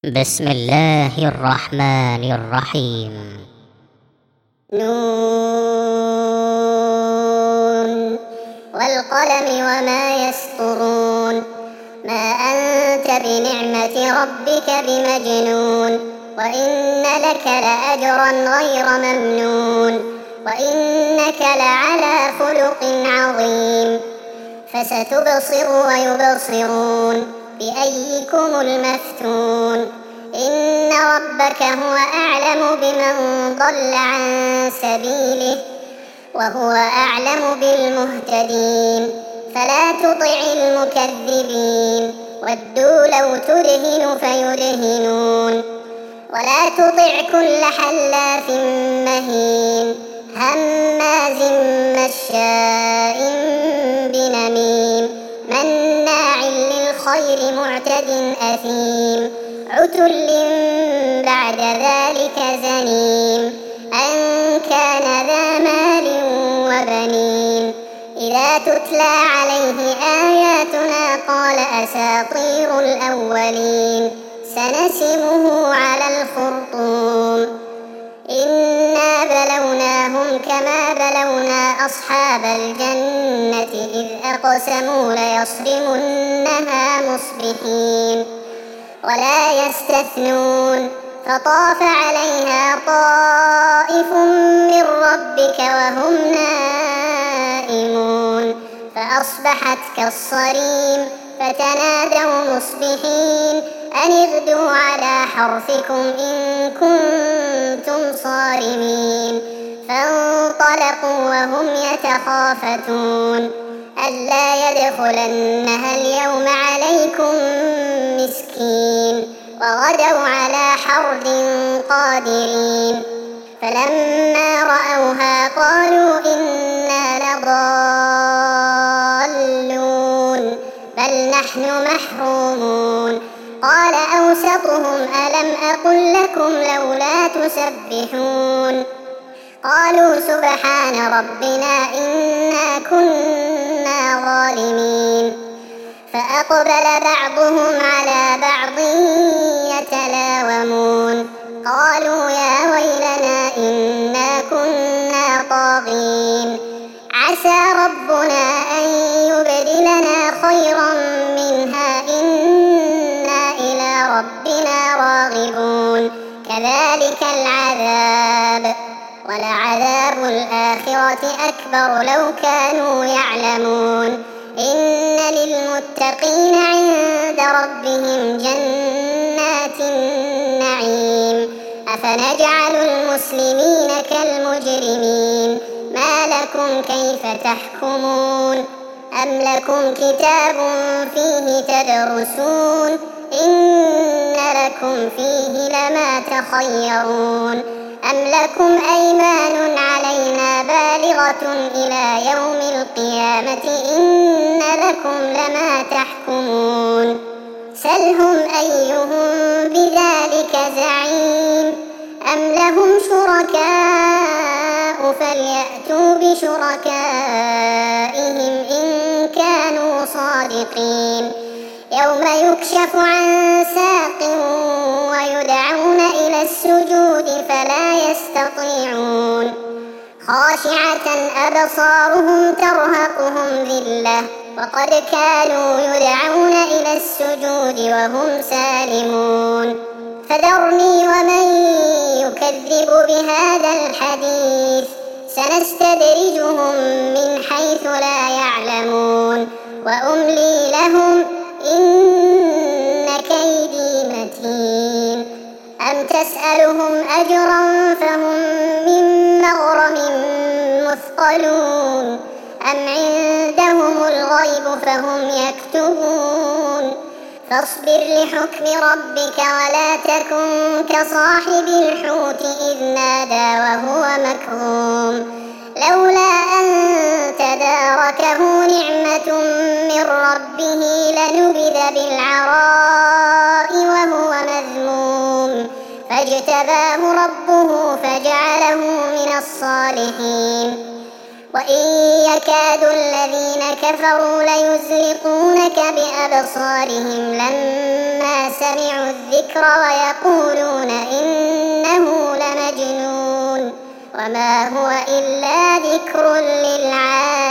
بسم الله الرحمن الرحيم. نون والقلم وما يسطرون. ما أنت بنعمة ربك بمجنون، وإن لك لأجرا غير ممنون، وإنك لعلى خلق عظيم. فستبصر ويبصرون بأيكم المفتون. إن ربك هو أعلم بمن ضل عن سبيله وهو أعلم بالمهتدين. فلا تطع المكذبين، ودوا لو تدهن فيدهنون. ولا تطع كل حلاف مهين هماز مشاء بنميم مناع للخير معتد أثيم عتل بعد ذلك زنيم أن كان ذا مال وبنين. إذا تتلى عليه آياتنا قال أساطير الأولين سنسمه على الخرطوم. إنا بلوناهم كما بلونا أصحاب الجنة إذ أقسموا ليصرمنها مصبحين ولا يستثنون. فطاف عليها طائف من ربك وهم نائمون فأصبحت كالصريم. فتنادوا مصبحين أن اغدوا على حرثكم إن كنتم صارمين. فانطلقوا وهم يتخافتون ألا يدخلنها اليوم عليكم مسكين. وغدوا على حرد قادرين. فلما رأوها قالوا إنا لضالون بل نحن محرومون. قال أوسطهم ألم أقل لكم لولا تسبحون. قالوا سبحان ربنا إنا كنا ظالمين. فأقبل بعضهم على بعض يتلاومون قالوا يا ويلنا إنا كنا طاغين. عسى ربنا أن يبدلنا خيرا منها إنا إلى ربنا راغبون. كذلك العذاب ولعذاب الآخرة أكبر لو كانوا يعلمون. إن للمتقين عند ربهم جنات النعيم. أفنجعل المسلمين كالمجرمين ما لكم كيف تحكمون. أم لكم كتاب فيه تدرسون إن لكم فيه لما تخيرون. أم لكم أيمان علينا بالغة إلى يوم القيامة إن لكم لما تحكمون. سلهم أيهم بذلك زعيم. أم لهم شركاء فليأتوا بشركائهم إن كانوا صادقين. يوم يكشف عن ساق ويدعون إلى السجود فلا يستطيعون. خاشعة أبصارهم ترهقهم ذلة وقد كانوا يدعون إلى السجود وهم سالمون. فذرني ومن يكذب بهذا الحديث سنستدرجهم من حيث لا يعلمون وأملي لهم إن كيدي متين. أم تسألهم أجرا فهم من مغرم مثقلون أم عندهم الغيب فهم يكتبون. فاصبر لحكم ربك ولا تكن كصاحب الحوت إذ نادى وهو مكظوم لولا أن تداركه نعمة من ربه لنبذ بالعراء وهو مذموم. فاجتباه ربه فجعله من الصالحين. وإن يكاد الذين كفروا ليزلقونك بأبصارهم لما سمعوا الذكر ويقولون إنه لمجنون وما هو إلا ذكر للعالمين.